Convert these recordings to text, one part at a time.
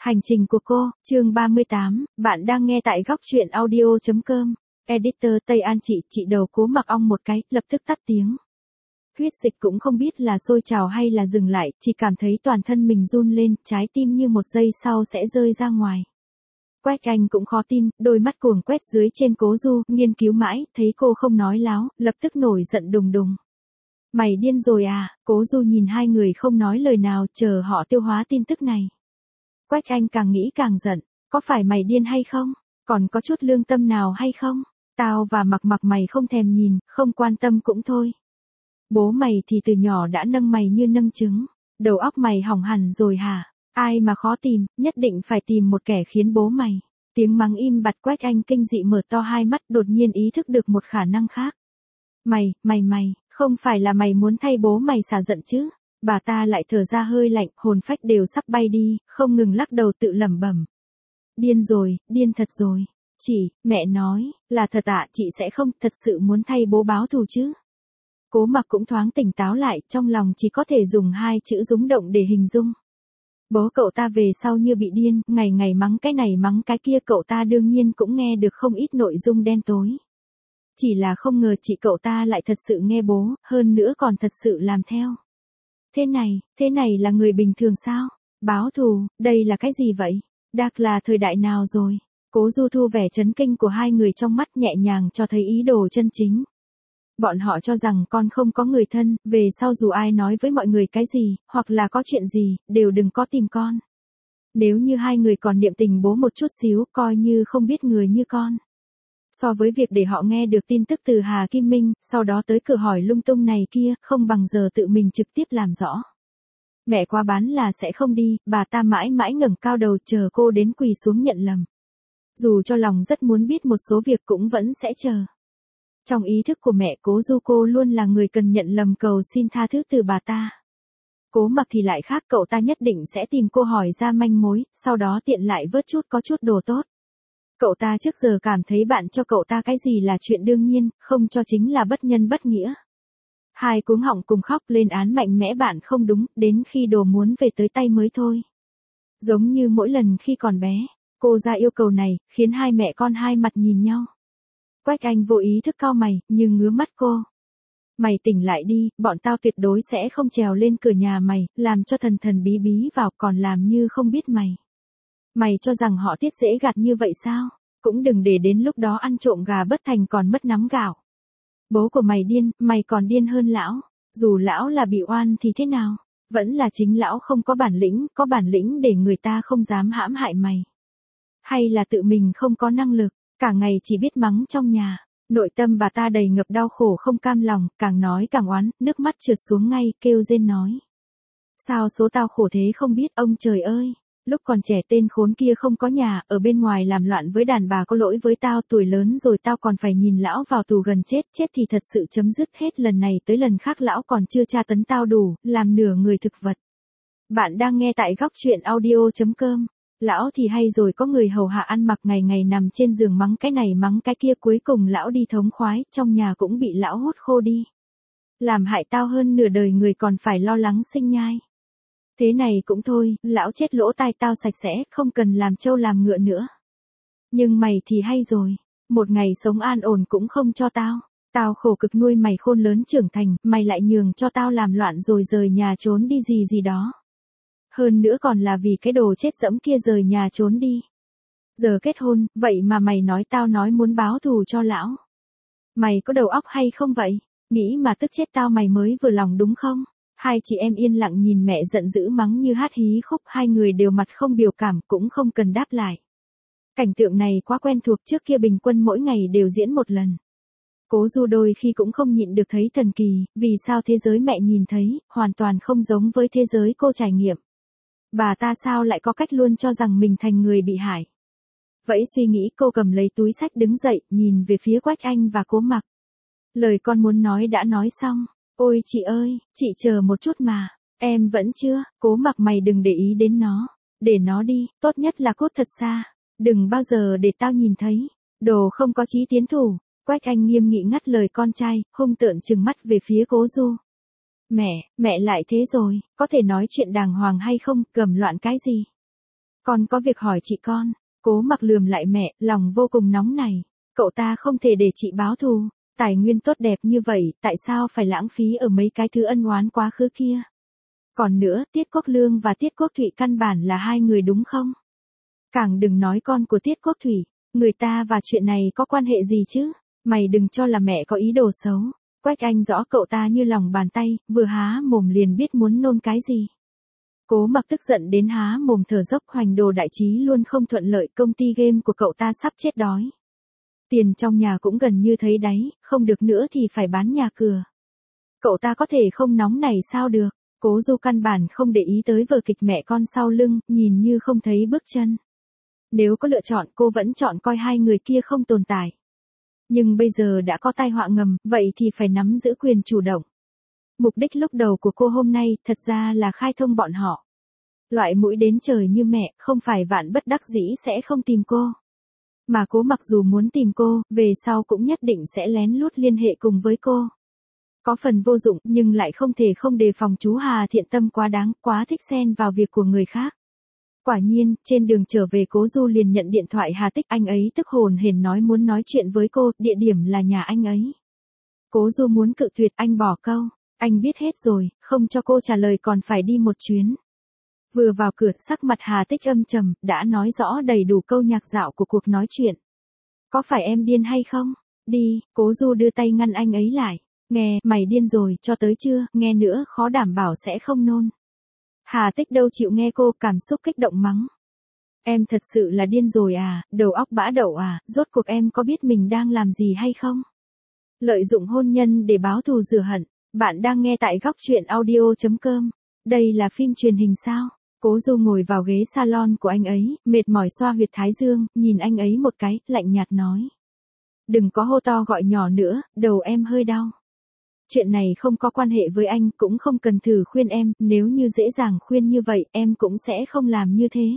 Hành trình của cô, chương 38, bạn đang nghe tại góc truyện audio.com. Editor Tây An chị đầu cố mặc ong một cái, lập tức tắt tiếng. Huyết dịch cũng không biết là sôi trào hay là dừng lại, chỉ cảm thấy toàn thân mình run lên, trái tim như một giây sau sẽ rơi ra ngoài. Quách Anh cũng khó tin, đôi mắt cuồng quét dưới trên Cố Du, nghiên cứu mãi, thấy cô không nói láo, lập tức nổi giận đùng đùng. Mày điên rồi à? Cố Du nhìn hai người không nói lời nào, chờ họ tiêu hóa tin tức này. Quách Anh càng nghĩ càng giận, có phải mày điên hay không? Còn có chút lương tâm nào hay không? Tao và mặc mày không thèm nhìn, không quan tâm cũng thôi. Bố mày thì từ nhỏ đã nâng mày như nâng trứng, đầu óc mày hỏng hẳn rồi hả? Ai mà khó tìm, nhất định phải tìm một kẻ khiến bố mày. Tiếng mắng im bặt. Quách Anh kinh dị mở to hai mắt, đột nhiên ý thức được một khả năng khác. Mày, không phải là mày muốn thay bố mày xả giận chứ? Bà ta lại thở ra hơi lạnh, hồn phách đều sắp bay đi, không ngừng lắc đầu tự lẩm bẩm. Điên rồi, điên thật rồi. Chị, mẹ nói, là thật ạ, chị sẽ không thật sự muốn thay bố báo thù chứ. Cố Mặc cũng thoáng tỉnh táo lại, trong lòng chỉ có thể dùng hai chữ rúng động để hình dung. Bố cậu ta về sau như bị điên, ngày ngày mắng cái này mắng cái kia, cậu ta đương nhiên cũng nghe được không ít nội dung đen tối. Chỉ là không ngờ chị cậu ta lại thật sự nghe bố, hơn nữa còn thật sự làm theo. Thế này là người bình thường sao? Báo thù, đây là cái gì vậy? Đạc là thời đại nào rồi? Cố Du thu vẻ chấn kinh của hai người trong mắt, nhẹ nhàng cho thấy ý đồ chân chính. Bọn họ cho rằng con không có người thân, về sau dù ai nói với mọi người cái gì, hoặc là có chuyện gì, đều đừng có tìm con. Nếu như hai người còn niệm tình bố một chút xíu, coi như không biết người như con. So với việc để họ nghe được tin tức từ Hà Kim Minh, sau đó tới cửa hỏi lung tung này kia, không bằng giờ tự mình trực tiếp làm rõ. Mẹ qua bán là sẽ không đi, bà ta mãi mãi ngẩng cao đầu chờ cô đến quỳ xuống nhận lầm. Dù cho lòng rất muốn biết một số việc cũng vẫn sẽ chờ. Trong ý thức của mẹ Cố Du, cô luôn là người cần nhận lầm, cầu xin tha thứ từ bà ta. Cố Mặc thì lại khác, cậu ta nhất định sẽ tìm cô hỏi ra manh mối, sau đó tiện lại vớt có chút đồ tốt. Cậu ta trước giờ cảm thấy bạn cho cậu ta cái gì là chuyện đương nhiên, không cho chính là bất nhân bất nghĩa. Hai cuống họng cùng khóc lên án mạnh mẽ bạn không đúng, đến khi đồ muốn về tới tay mới thôi. Giống như mỗi lần khi còn bé, cô ra yêu cầu này, khiến hai mẹ con hai mặt nhìn nhau. Quách Anh vô ý thức cau mày, nhưng ngứa mắt cô. Mày tỉnh lại đi, bọn tao tuyệt đối sẽ không trèo lên cửa nhà mày, làm cho thần thần bí bí vào còn làm như không biết mày. Mày cho rằng họ tiết dễ gạt như vậy sao? Cũng đừng để đến lúc đó ăn trộm gà bất thành còn mất nắm gạo. Bố của mày điên, mày còn điên hơn lão. Dù lão là bị oan thì thế nào? Vẫn là chính lão không có bản lĩnh để người ta không dám hãm hại mày. Hay là tự mình không có năng lực, cả ngày chỉ biết mắng trong nhà. Nội tâm bà ta đầy ngập đau khổ không cam lòng, càng nói càng oán, nước mắt trượt xuống ngay, kêu rên nói. Sao số tao khổ thế không biết, ông trời ơi. Lúc còn trẻ tên khốn kia không có nhà, ở bên ngoài làm loạn với đàn bà, có lỗi với tao, tuổi lớn rồi tao còn phải nhìn lão vào tù gần chết thì thật sự chấm dứt, hết lần này tới lần khác lão còn chưa tra tấn tao đủ, làm nửa người thực vật. Bạn đang nghe tại góc truyện audio.com. Lão thì hay rồi, có người hầu hạ ăn mặc, ngày ngày nằm trên giường mắng cái này mắng cái kia, cuối cùng lão đi thống khoái, trong nhà cũng bị lão hút khô đi. Làm hại tao hơn nửa đời người, còn phải lo lắng sinh nhai. Thế này cũng thôi, lão chết lỗ tai tao sạch sẽ, không cần làm trâu làm ngựa nữa. Nhưng mày thì hay rồi, một ngày sống an ổn cũng không cho tao. Tao khổ cực nuôi mày khôn lớn trưởng thành, mày lại nhường cho tao làm loạn rồi rời nhà trốn đi gì đó. Hơn nữa còn là vì cái đồ chết dẫm kia rời nhà trốn đi. Giờ kết hôn, vậy mà mày nói tao nói muốn báo thù cho lão. Mày có đầu óc hay không vậy? Nghĩ mà tức chết tao mày mới vừa lòng đúng không? Hai chị em yên lặng nhìn mẹ giận dữ mắng như hát hí khúc, hai người đều mặt không biểu cảm, cũng không cần đáp lại. Cảnh tượng này quá quen thuộc, trước kia bình quân mỗi ngày đều diễn một lần. Cố Du đôi khi cũng không nhịn được thấy thần kỳ, vì sao thế giới mẹ nhìn thấy, hoàn toàn không giống với thế giới cô trải nghiệm. Bà ta sao lại có cách luôn cho rằng mình thành người bị hại. Vẫy suy nghĩ, cô cầm lấy túi xách đứng dậy, nhìn về phía Quách Anh và Cố Mặc. Lời con muốn nói đã nói xong. Ôi chị ơi, chị chờ một chút mà, em vẫn chưa. Cố Mặc mày đừng để ý đến nó, để nó đi, tốt nhất là cút thật xa, đừng bao giờ để tao nhìn thấy, đồ không có chí tiến thủ. Quách Anh nghiêm nghị ngắt lời con trai, hung tợn trừng mắt về phía Cố Du. Mẹ lại thế rồi, có thể nói chuyện đàng hoàng hay không, cầm loạn cái gì? Con có việc hỏi chị con. Cố Mặc lườm lại mẹ, lòng vô cùng nóng này. Cậu ta không thể để chị báo thù. Tài nguyên tốt đẹp như vậy, tại sao phải lãng phí ở mấy cái thứ ân oán quá khứ kia? Còn nữa, Tiết Quốc Lương và Tiết Quốc Thụy căn bản là hai người đúng không? Càng đừng nói con của Tiết Quốc Thụy, người ta và chuyện này có quan hệ gì chứ? Mày đừng cho là mẹ có ý đồ xấu. Quách Anh rõ cậu ta như lòng bàn tay, vừa há mồm liền biết muốn nôn cái gì. Cố Mặc tức giận đến há mồm thở dốc, Hoành Đồ đại trí luôn không thuận lợi, công ty game của cậu ta sắp chết đói. Tiền trong nhà cũng gần như thấy đáy, không được nữa thì phải bán nhà cửa. Cậu ta có thể không nóng này sao được? Cố Du căn bản không để ý tới vở kịch mẹ con sau lưng, nhìn như không thấy bước chân. Nếu có lựa chọn cô vẫn chọn coi hai người kia không tồn tại. Nhưng bây giờ đã có tai họa ngầm, vậy thì phải nắm giữ quyền chủ động. Mục đích lúc đầu của cô hôm nay thật ra là khai thông bọn họ. Loại mũi đến trời như mẹ, không phải vạn bất đắc dĩ sẽ không tìm cô. Mà Cố Mặc dù muốn tìm cô, về sau cũng nhất định sẽ lén lút liên hệ cùng với cô. Có phần vô dụng nhưng lại không thể không đề phòng chú Hà thiện tâm quá đáng, quá thích xen vào việc của người khác. Quả nhiên, trên đường trở về Cố Du liền nhận điện thoại Hà Tích, anh ấy tức hồn hển nói muốn nói chuyện với cô, địa điểm là nhà anh ấy. Cố Du muốn cự tuyệt, anh bỏ câu, anh biết hết rồi, không cho cô trả lời còn phải đi một chuyến. Vừa vào cửa, sắc mặt Hà Tích âm trầm, đã nói rõ đầy đủ câu nhạc dạo của cuộc nói chuyện. Có phải em điên hay không? Đi, Cố Du đưa tay ngăn anh ấy lại. Nghe, mày điên rồi, cho tới chưa, nghe nữa, khó đảm bảo sẽ không nôn. Hà Tích đâu chịu nghe cô, cảm xúc kích động mắng. Em thật sự là điên rồi à, đầu óc bã đậu à, rốt cuộc em có biết mình đang làm gì hay không? Lợi dụng hôn nhân để báo thù rửa hận. Bạn đang nghe tại góc truyện audio.com. Đây là phim truyền hình sao? Cố Du ngồi vào ghế salon của anh ấy, mệt mỏi xoa huyệt thái dương, nhìn anh ấy một cái, lạnh nhạt nói. Đừng có hô to gọi nhỏ nữa, đầu em hơi đau. Chuyện này không có quan hệ với anh, cũng không cần thử khuyên em, nếu như dễ dàng khuyên như vậy, em cũng sẽ không làm như thế.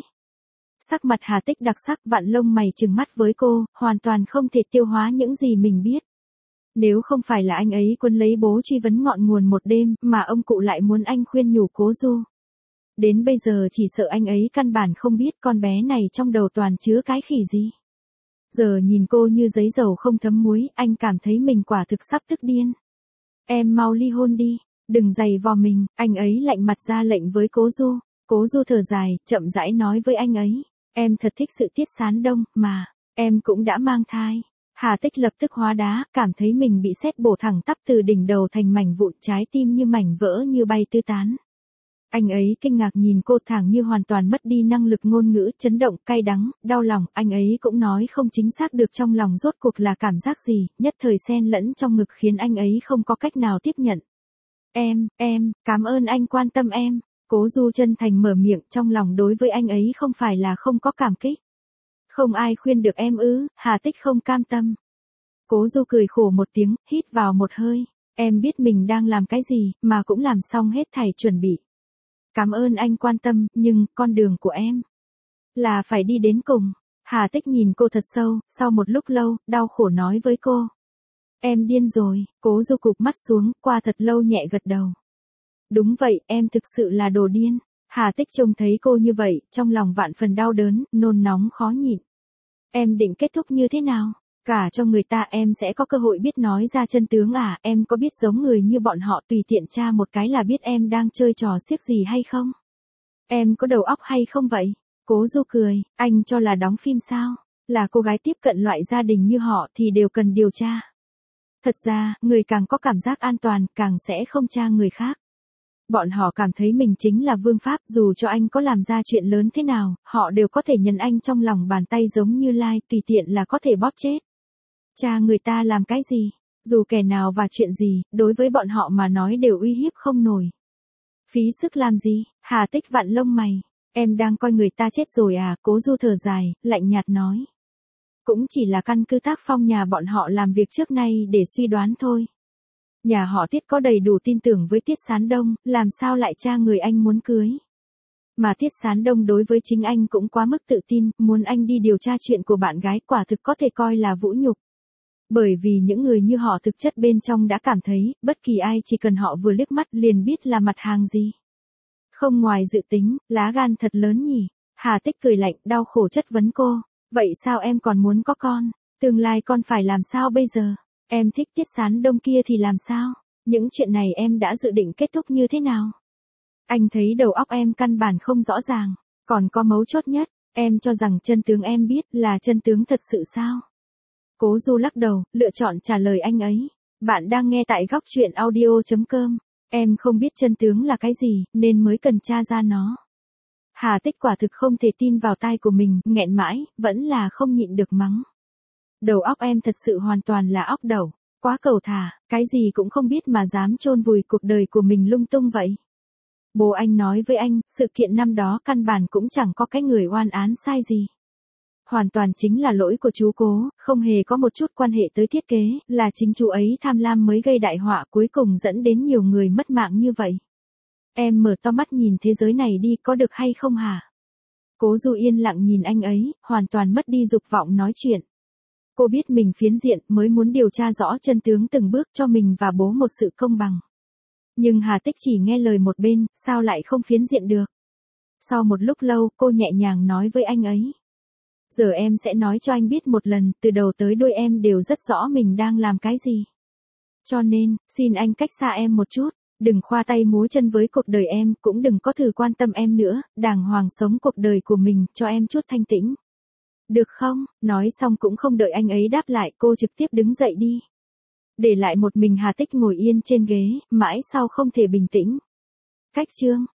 Sắc mặt Hà Tích đặc sắc, vạn lông mày trừng mắt với cô, hoàn toàn không thể tiêu hóa những gì mình biết. Nếu không phải là anh ấy quấn lấy bố truy vấn ngọn nguồn một đêm, mà ông cụ lại muốn anh khuyên nhủ Cố Du. Đến bây giờ chỉ sợ anh ấy căn bản không biết con bé này trong đầu toàn chứa cái khỉ gì. Giờ nhìn cô như giấy dầu không thấm muối, anh cảm thấy mình quả thực sắp tức điên. Em mau ly hôn đi, đừng giày vò mình, anh ấy lạnh mặt ra lệnh với Cố Du. Cố Du thở dài, chậm rãi nói với anh ấy. Em thật thích sự Tiết Sán Đông, mà, em cũng đã mang thai. Hà Tích lập tức hóa đá, cảm thấy mình bị sét bổ thẳng tắp từ đỉnh đầu thành mảnh vụn, trái tim như mảnh vỡ như bay tứ tán. Anh ấy kinh ngạc nhìn cô, thẳng như hoàn toàn mất đi năng lực ngôn ngữ, chấn động, cay đắng, đau lòng, anh ấy cũng nói không chính xác được trong lòng rốt cuộc là cảm giác gì, nhất thời xen lẫn trong ngực khiến anh ấy không có cách nào tiếp nhận. Em, cảm ơn anh quan tâm em. Cố Du chân thành mở miệng, trong lòng đối với anh ấy không phải là không có cảm kích. Không ai khuyên được em ư? Hà Tích không cam tâm. Cố Du cười khổ một tiếng, hít vào một hơi. Em biết mình đang làm cái gì, mà cũng làm xong hết thảy chuẩn bị. Cảm ơn anh quan tâm, nhưng con đường của em là phải đi đến cùng. Hà Tích nhìn cô thật sâu, sau một lúc lâu, đau khổ nói với cô. Em điên rồi. Cố Du cụp mắt xuống, qua thật lâu nhẹ gật đầu. Đúng vậy, em thực sự là đồ điên. Hà Tích trông thấy cô như vậy, trong lòng vạn phần đau đớn, nôn nóng khó nhịn. Em định kết thúc như thế nào? Cả cho người ta em sẽ có cơ hội biết nói ra chân tướng à, em có biết giống người như bọn họ tùy tiện tra một cái là biết em đang chơi trò xiếc gì hay không? Em có đầu óc hay không vậy? Cố Du cười, anh cho là đóng phim sao? Là cô gái tiếp cận loại gia đình như họ thì đều cần điều tra. Thật ra, người càng có cảm giác an toàn, càng sẽ không tra người khác. Bọn họ cảm thấy mình chính là vương pháp, dù cho anh có làm ra chuyện lớn thế nào, họ đều có thể nhận anh trong lòng bàn tay giống như Lai, tùy tiện là có thể bóp chết. Cha người ta làm cái gì, dù kẻ nào và chuyện gì, đối với bọn họ mà nói đều uy hiếp không nổi. Phí sức làm gì? Hà Tích vặn lông mày. Em đang coi người ta chết rồi à? Cố Du thở dài, lạnh nhạt nói. Cũng chỉ là căn cứ tác phong nhà bọn họ làm việc trước nay để suy đoán thôi. Nhà họ Tiết có đầy đủ tin tưởng với Tiết Sán Đông, làm sao lại tra người anh muốn cưới. Mà Tiết Sán Đông đối với chính anh cũng quá mức tự tin, muốn anh đi điều tra chuyện của bạn gái quả thực có thể coi là vũ nhục. Bởi vì những người như họ thực chất bên trong đã cảm thấy, bất kỳ ai chỉ cần họ vừa liếc mắt liền biết là mặt hàng gì. Không ngoài dự tính, lá gan thật lớn nhỉ. Hà Tích cười lạnh, đau khổ chất vấn cô. Vậy sao em còn muốn có con? Tương lai con phải làm sao bây giờ? Em thích Tiết Sán Đông kia thì làm sao? Những chuyện này em đã dự định kết thúc như thế nào? Anh thấy đầu óc em căn bản không rõ ràng. Còn có mấu chốt nhất, em cho rằng chân tướng em biết là chân tướng thật sự sao? Cố Du lắc đầu, lựa chọn trả lời anh ấy. Bạn đang nghe tại góc chuyện audio.com. Em không biết chân tướng là cái gì, nên mới cần tra ra nó. Hà Tích quả thực không thể tin vào tai của mình, nghẹn mãi, vẫn là không nhịn được mắng. Đầu óc em thật sự hoàn toàn là óc đẩu, quá cẩu thả, cái gì cũng không biết mà dám chôn vùi cuộc đời của mình lung tung vậy. Bố anh nói với anh, sự kiện năm đó căn bản cũng chẳng có cái người oan án sai gì. Hoàn toàn chính là lỗi của chú Cố, không hề có một chút quan hệ tới thiết kế, là chính chú ấy tham lam mới gây đại họa cuối cùng dẫn đến nhiều người mất mạng như vậy. Em mở to mắt nhìn thế giới này đi, có được hay không hả? Cố Du yên lặng nhìn anh ấy, hoàn toàn mất đi dục vọng nói chuyện. Cô biết mình phiến diện mới muốn điều tra rõ chân tướng từng bước cho mình và bố một sự công bằng. Nhưng Hà Tích chỉ nghe lời một bên, sao lại không phiến diện được? Sau một lúc lâu, cô nhẹ nhàng nói với anh ấy. Giờ em sẽ nói cho anh biết một lần, từ đầu tới đuôi em đều rất rõ mình đang làm cái gì. Cho nên, xin anh cách xa em một chút, đừng khoa tay múa chân với cuộc đời em, cũng đừng có thử quan tâm em nữa, đàng hoàng sống cuộc đời của mình, cho em chút thanh tĩnh. Được không? Nói xong cũng không đợi anh ấy đáp lại, cô trực tiếp đứng dậy đi. Để lại một mình Hà Tích ngồi yên trên ghế, mãi sau không thể bình tĩnh. Cách chương